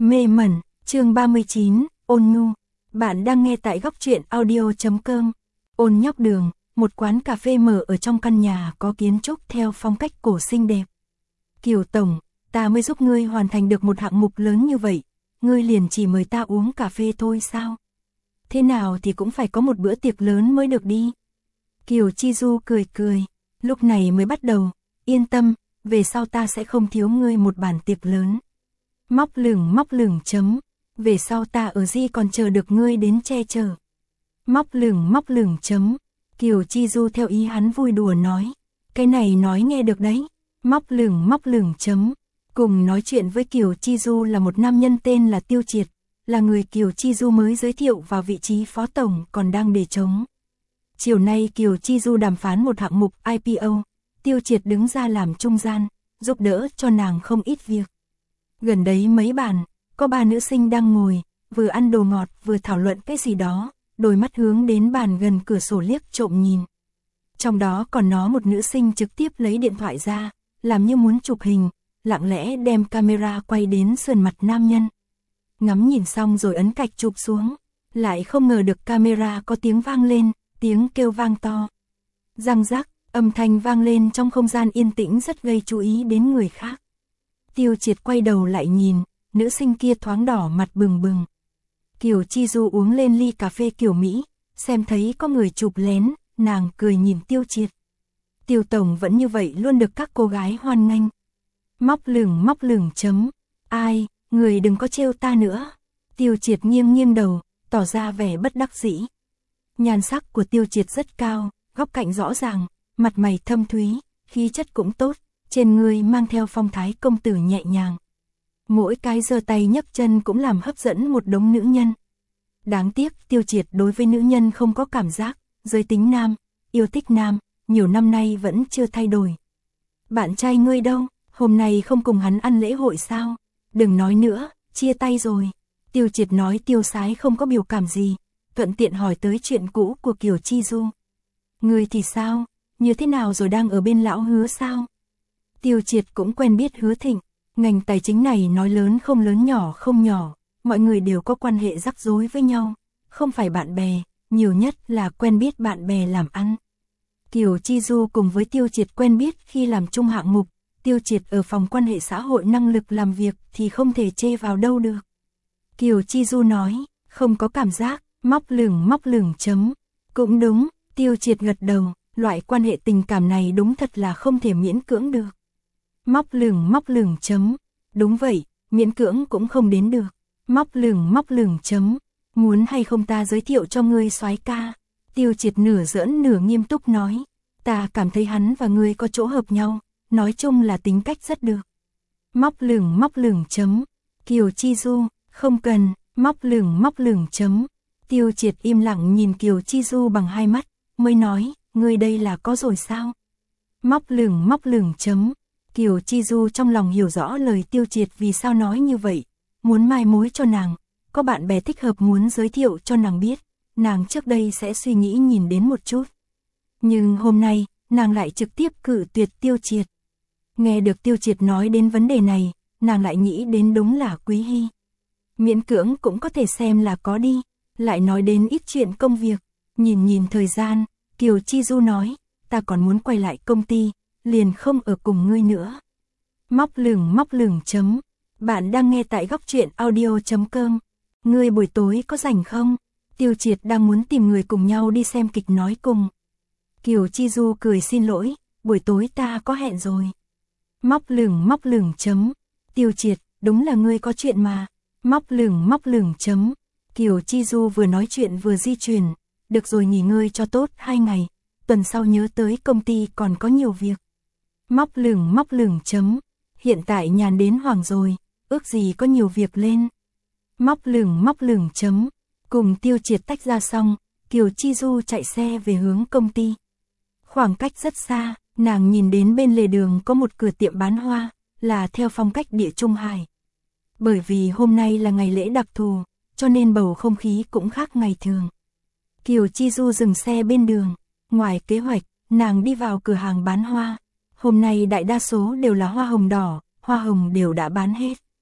Mê mẩn, chương 39, Ôn Nhu. Bạn đang nghe tại góc truyện audio.com. Ôn nhóc đường, một quán cà phê mở ở trong căn nhà có kiến trúc theo phong cách cổ xinh đẹp. Kiều tổng, ta mới giúp ngươi hoàn thành được một hạng mục lớn như vậy, ngươi liền chỉ mời ta uống cà phê thôi sao? Thế nào thì cũng phải có một bữa tiệc lớn mới được đi. Kiều Chi Du cười cười, lúc này mới bắt đầu, yên tâm, về sau ta sẽ không thiếu ngươi một bàn tiệc lớn. Móc lửng chấm, về sau ta ở Di còn chờ được ngươi đến che chở. Móc lửng chấm, Kiều Chi Du theo ý hắn vui đùa nói, cái này nói nghe được đấy. Móc lửng chấm, cùng nói chuyện với Kiều Chi Du là một nam nhân tên là Tiêu Triệt, là người Kiều Chi Du mới giới thiệu vào vị trí phó tổng còn đang để trống. Chiều nay Kiều Chi Du đàm phán một hạng mục IPO, Tiêu Triệt đứng ra làm trung gian, giúp đỡ cho nàng không ít việc. Gần đấy mấy bàn, có ba nữ sinh đang ngồi, vừa ăn đồ ngọt vừa thảo luận cái gì đó, đôi mắt hướng đến bàn gần cửa sổ liếc trộm nhìn. Trong đó còn nó một nữ sinh trực tiếp lấy điện thoại ra, làm như muốn chụp hình, lặng lẽ đem camera quay đến sườn mặt nam nhân. Ngắm nhìn xong rồi ấn cạch chụp xuống, lại không ngờ được camera có tiếng vang lên, tiếng kêu vang to. Răng rắc, âm thanh vang lên trong không gian yên tĩnh rất gây chú ý đến người khác. Tiêu Triệt quay đầu lại nhìn, nữ sinh kia thoáng đỏ mặt bừng bừng. Kiều Chi Du uống lên ly cà phê kiểu Mỹ, xem thấy có người chụp lén, nàng cười nhìn Tiêu Triệt. Tiêu tổng vẫn như vậy luôn được các cô gái hoan nghênh. Móc lửng chấm, ai, người đừng có trêu ta nữa. Tiêu Triệt nghiêng đầu, tỏ ra vẻ bất đắc dĩ. Nhan sắc của Tiêu Triệt rất cao, góc cạnh rõ ràng, mặt mày thâm thúy, khí chất cũng tốt, trên người mang theo phong thái công tử nhẹ nhàng. Mỗi cái giơ tay nhấc chân cũng làm hấp dẫn một đống nữ nhân. Đáng tiếc Tiêu Triệt đối với nữ nhân không có cảm giác, giới tính nam, yêu thích nam, nhiều năm nay vẫn chưa thay đổi. Bạn trai ngươi đâu, hôm nay không cùng hắn ăn lễ hội sao? Đừng nói nữa, chia tay rồi. Tiêu Triệt nói tiêu sái không có biểu cảm gì, thuận tiện hỏi tới chuyện cũ của Kiều Chi Du. Ngươi thì sao, như thế nào rồi, đang ở bên lão Hứa sao? Tiêu Triệt cũng quen biết Hứa Thịnh, ngành tài chính này nói lớn không lớn nhỏ không nhỏ, mọi người đều có quan hệ rắc rối với nhau, không phải bạn bè, nhiều nhất là quen biết bạn bè làm ăn. Kiều Chi Du cùng với Tiêu Triệt quen biết khi làm chung hạng mục, Tiêu Triệt ở phòng quan hệ xã hội năng lực làm việc thì không thể chê vào đâu được. Kiều Chi Du nói, không có cảm giác, móc lửng chấm. Cũng đúng, Tiêu Triệt gật đầu, loại quan hệ tình cảm này đúng thật là không thể miễn cưỡng được. Móc lửng chấm, đúng vậy, miễn cưỡng cũng không đến được. Móc lửng chấm, muốn hay không ta giới thiệu cho ngươi soái ca? Tiêu Triệt nửa giỡn nửa nghiêm túc nói, ta cảm thấy hắn và ngươi có chỗ hợp nhau, nói chung là tính cách rất được. Móc lửng chấm, Kiều Chi Du, không cần. Móc lửng chấm, Tiêu Triệt im lặng nhìn Kiều Chi Du bằng hai mắt, mới nói, ngươi đây là có rồi sao? Móc lửng chấm, Kiều Chi Du trong lòng hiểu rõ lời Tiêu Triệt vì sao nói như vậy, muốn mai mối cho nàng, có bạn bè thích hợp muốn giới thiệu cho nàng biết, nàng trước đây sẽ suy nghĩ nhìn đến một chút. Nhưng hôm nay, nàng lại trực tiếp cự tuyệt Tiêu Triệt. Nghe được Tiêu Triệt nói đến vấn đề này, nàng lại nghĩ đến đúng là Quý Hy. Miễn cưỡng cũng có thể xem là có đi, lại nói đến ít chuyện công việc, nhìn thời gian, Kiều Chi Du nói, ta còn muốn quay lại công ty, liền không ở cùng ngươi nữa. Móc lửng chấm, bạn đang nghe tại góc truyện audio.com. Ngươi buổi tối có rảnh không? Tiêu Triệt đang muốn tìm người cùng nhau đi xem kịch nói cùng. Kiều Chi Du cười xin lỗi, buổi tối ta có hẹn rồi. Móc lửng chấm, Tiêu Triệt, đúng là ngươi có chuyện mà. Móc lửng chấm, Kiều Chi Du vừa nói chuyện vừa di chuyển, được rồi, nghỉ ngơi cho tốt 2 ngày, tuần sau nhớ tới công ty còn có nhiều việc. Móc lửng chấm, hiện tại nhàn đến hoảng rồi, ước gì có nhiều việc lên. Móc lửng chấm, cùng Tiêu Triệt tách ra xong, Kiều Chi Du chạy xe về hướng công ty. Khoảng cách rất xa, nàng nhìn đến bên lề đường có một cửa tiệm bán hoa, là theo phong cách Địa Trung Hải. Bởi vì hôm nay là ngày lễ đặc thù, cho nên bầu không khí cũng khác ngày thường. Kiều Chi Du dừng xe bên đường, ngoài kế hoạch, nàng đi vào cửa hàng bán hoa. Hôm nay đại đa số đều là hoa hồng đỏ, hoa hồng đều đã bán hết.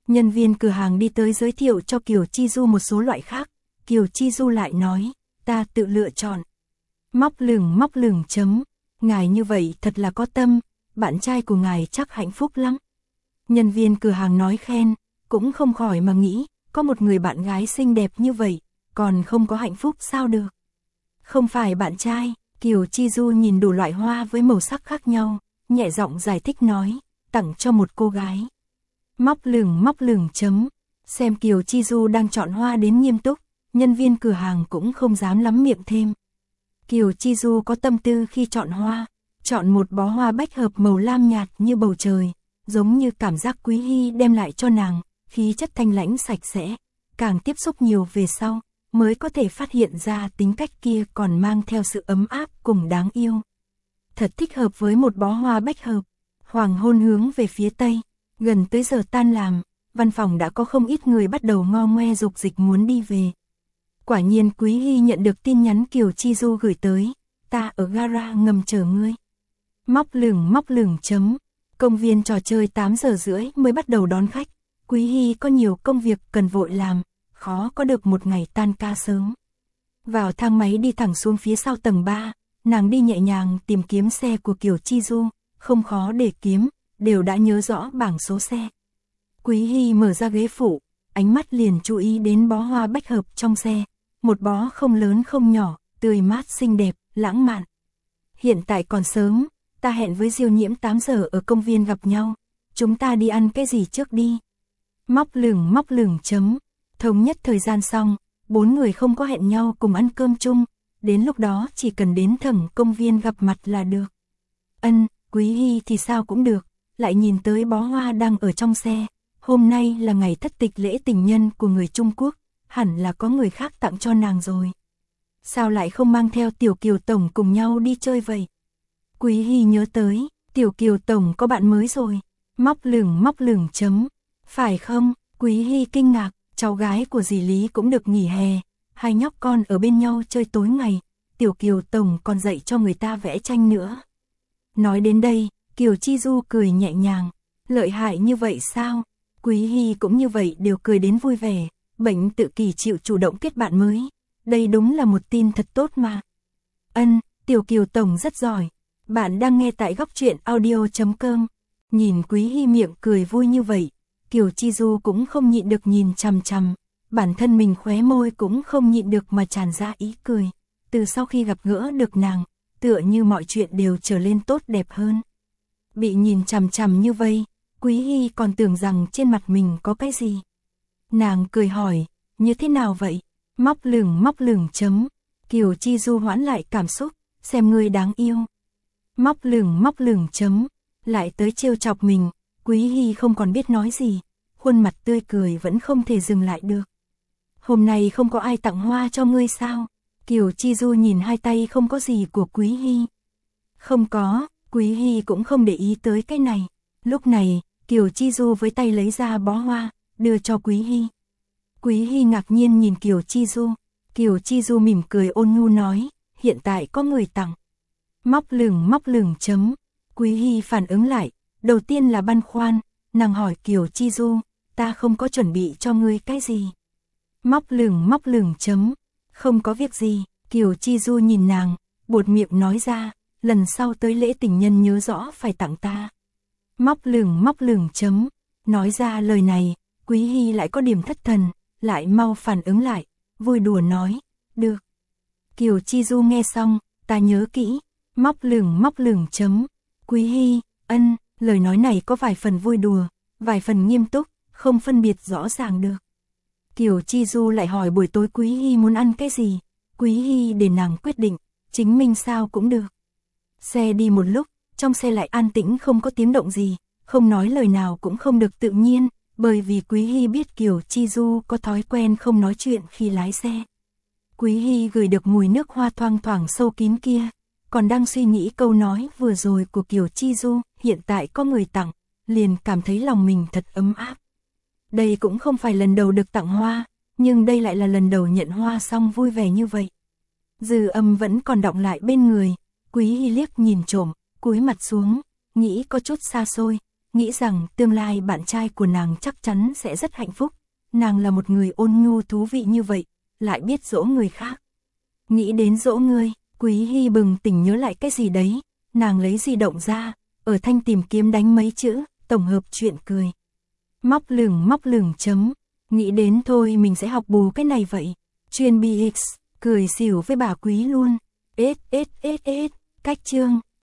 Nhân viên cửa hàng đi tới giới thiệu cho Kiều Chi Du một số loại khác, Kiều Chi Du lại nói, ta tự lựa chọn. Móc lửng chấm, ngài như vậy thật là có tâm, bạn trai của ngài chắc hạnh phúc lắm. Nhân viên cửa hàng nói khen, cũng không khỏi mà nghĩ, có một người bạn gái xinh đẹp như vậy, còn không có hạnh phúc sao được. Không phải bạn trai, Kiều Chi Du nhìn đủ loại hoa với màu sắc khác nhau, nhẹ giọng giải thích nói, tặng cho một cô gái. Móc lửng chấm, xem Kiều Chi Du đang chọn hoa đến nghiêm túc, nhân viên cửa hàng cũng không dám lắm miệng thêm. Kiều Chi Du có tâm tư khi chọn hoa, chọn một bó hoa bách hợp màu lam nhạt như bầu trời, giống như cảm giác Quý Hy đem lại cho nàng, khí chất thanh lãnh sạch sẽ, càng tiếp xúc nhiều về sau, mới có thể phát hiện ra tính cách kia còn mang theo sự ấm áp cùng đáng yêu. Thật thích hợp với một bó hoa bách hợp. Hoàng hôn hướng về phía tây, gần tới giờ tan làm, văn phòng đã có không ít người bắt đầu ngo ngoe dục dịch muốn đi về. Quả nhiên Quý Hy nhận được tin nhắn Kiều Chi Du gửi tới, ta ở gara ngầm chờ ngươi. Móc lửng chấm, công viên trò chơi 8 giờ rưỡi mới bắt đầu đón khách, Quý Hy có nhiều công việc cần vội làm, khó có được một ngày tan ca sớm. Vào thang máy đi thẳng xuống phía sau tầng 3, nàng đi nhẹ nhàng tìm kiếm xe của Kiều Chi Du, không khó để kiếm, đều đã nhớ rõ bảng số xe. Quý Hy mở ra ghế phụ, ánh mắt liền chú ý đến bó hoa bách hợp trong xe, một bó không lớn không nhỏ, tươi mát xinh đẹp, lãng mạn. Hiện tại còn sớm, ta hẹn với Diêu Nhiễm 8 giờ ở công viên gặp nhau, chúng ta đi ăn cái gì trước đi. Móc lửng chấm, thống nhất thời gian xong, 4 người không có hẹn nhau cùng ăn cơm chung, đến lúc đó chỉ cần đến thẳng công viên gặp mặt là được. Quý Hy thì sao cũng được, lại nhìn tới bó hoa đang ở trong xe, hôm nay là ngày thất tịch lễ tình nhân của người Trung Quốc, hẳn là có người khác tặng cho nàng rồi. Sao lại không mang theo Tiểu Kiều Tổng cùng nhau đi chơi vậy? Quý Hy nhớ tới, Tiểu Kiều Tổng có bạn mới rồi. Móc lửng chấm, phải không? Quý Hy kinh ngạc, cháu gái của dì Lý cũng được nghỉ hè, hai nhóc con ở bên nhau chơi tối ngày, Tiểu Kiều Tổng còn dạy cho người ta vẽ tranh nữa. Nói đến đây, Kiều Chi Du cười nhẹ nhàng, lợi hại như vậy sao? Quý Hy cũng như vậy đều cười đến vui vẻ, bệnh tự kỷ chịu chủ động kết bạn mới, đây đúng là một tin thật tốt mà. Tiểu Kiều Tổng rất giỏi, bạn đang nghe tại góc truyện audio.com. Nhìn Quý Hy miệng cười vui như vậy, Kiều Chi Du cũng không nhịn được nhìn chằm chằm, bản thân mình khóe môi cũng không nhịn được mà tràn ra ý cười. Từ sau khi gặp gỡ được nàng, tựa như mọi chuyện đều trở lên tốt đẹp hơn. Bị nhìn chằm chằm như vậy, Quý Hy còn tưởng rằng trên mặt mình có cái gì. Nàng cười hỏi, như thế nào vậy? Móc lửng chấm, Kiều Chi Du hoãn lại cảm xúc, xem ngươi đáng yêu. Móc lửng chấm, lại tới trêu chọc mình, Quý Hy không còn biết nói gì, khuôn mặt tươi cười vẫn không thể dừng lại được. Hôm nay không có ai tặng hoa cho ngươi sao? Kiều Chi Du nhìn hai tay không có gì của Quý Hy. Không có, Quý Hy cũng không để ý tới cái này. Lúc này, Kiều Chi Du với tay lấy ra bó hoa, đưa cho Quý Hy. Quý Hy ngạc nhiên nhìn Kiều Chi Du. Kiều Chi Du mỉm cười ôn nhu nói, hiện tại có người tặng. Móc lửng chấm, Quý Hy phản ứng lại, đầu tiên là băn khoăn, nàng hỏi Kiều Chi Du, ta không có chuẩn bị cho ngươi cái gì. Móc lửng chấm, không có việc gì, Kiều Chi Du nhìn nàng, buột miệng nói ra, lần sau tới lễ tình nhân nhớ rõ phải tặng ta. Móc lửng chấm, nói ra lời này, Quý Hy lại có điểm thất thần, lại mau phản ứng lại, vui đùa nói, được. Kiều Chi Du nghe xong, ta nhớ kỹ, móc lửng chấm, Quý Hy, lời nói này có vài phần vui đùa, vài phần nghiêm túc, không phân biệt rõ ràng được. Kiều Chi Du lại hỏi buổi tối Quý Hy muốn ăn cái gì, Quý Hy để nàng quyết định, chính mình sao cũng được. Xe đi một lúc, trong xe lại an tĩnh không có tiếng động gì, không nói lời nào cũng không được tự nhiên, bởi vì Quý Hy biết Kiều Chi Du có thói quen không nói chuyện khi lái xe. Quý Hy gửi được mùi nước hoa thoang thoảng sâu kín kia, còn đang suy nghĩ câu nói vừa rồi của Kiều Chi Du, hiện tại có người tặng, liền cảm thấy lòng mình thật ấm áp. Đây cũng không phải lần đầu được tặng hoa, nhưng đây lại là lần đầu nhận hoa xong vui vẻ như vậy. Dư Âm vẫn còn đọng lại bên người, Quý Hy liếc nhìn trộm, cúi mặt xuống, nghĩ có chút xa xôi, nghĩ rằng tương lai bạn trai của nàng chắc chắn sẽ rất hạnh phúc. Nàng là một người ôn nhu thú vị như vậy, lại biết dỗ người khác. Nghĩ đến dỗ ngươi, Quý Hy bừng tỉnh nhớ lại cái gì đấy, nàng lấy di động ra, ở thanh tìm kiếm đánh mấy chữ, tổng hợp chuyện cười. Móc lửng chấm, nghĩ đến thôi mình sẽ học bù cái này vậy. Chuyên BX, cười xỉu với bà Quý luôn. Cách chương.